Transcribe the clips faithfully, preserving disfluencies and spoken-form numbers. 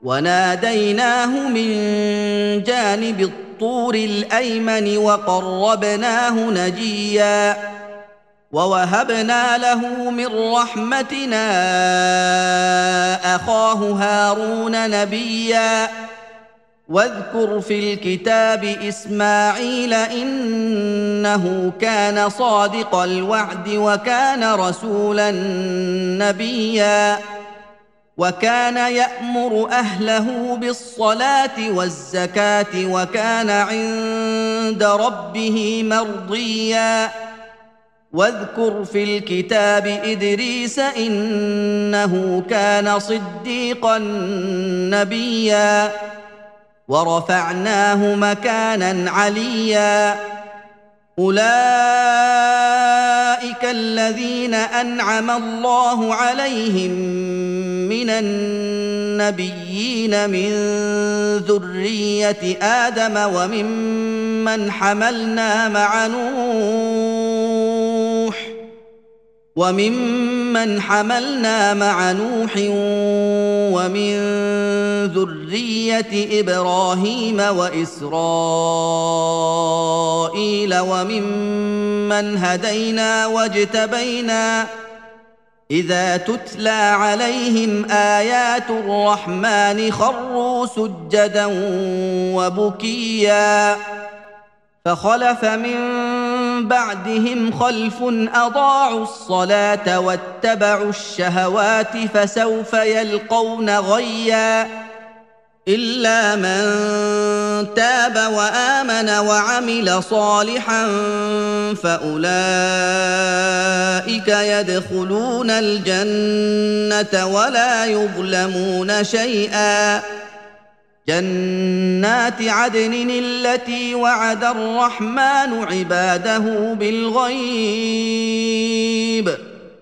وناديناه من جانب الطور الأيمن وقربناه نجيا ووهبنا له من رحمتنا أخاه هارون نبيا واذكر في الكتاب إسماعيل إنه كان صادق الوعد وكان رسولا نبيا وكان يأمر أهله بالصلاة والزكاة وكان عند ربه مرضيا واذكر في الكتاب إدريس إنه كان صديقا نبيا ورفعناه مكانا عليا أولئك الذين أنعم الله عليهم من النبيين من ذرية آدم وممن حملنا مع نوح وممن حملنا مع نوح ومن ذرية إبراهيم وإسرائيل وممن هدينا واجتبينا إذا تتلى عليهم آيات الرحمن خروا سجدا وبكيا فخلف من بعدهم خلف أضاعوا الصلاة واتبعوا الشهوات فسوف يلقون غيا إلا من تاب وآمن وعمل صالحا فأولئك يدخلون الجنة ولا يظلمون شيئا جنات عدن التي وعد الرحمن عباده بالغيب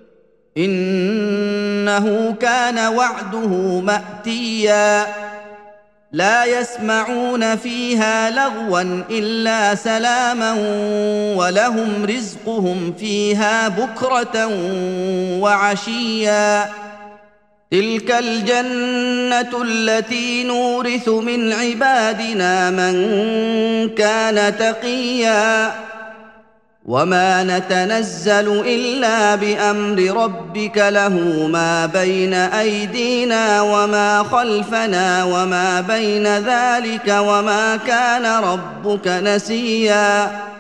إنه كان وعده مأتيا لا يسمعون فيها لغوا إلا سلاما ولهم رزقهم فيها بكرة وعشيا تلك الجنة التي نورث من عبادنا من كان تقيا وما نتنزل إلا بأمر ربك له ما بين أيدينا وما خلفنا وما بين ذلك وما كان ربك نسيا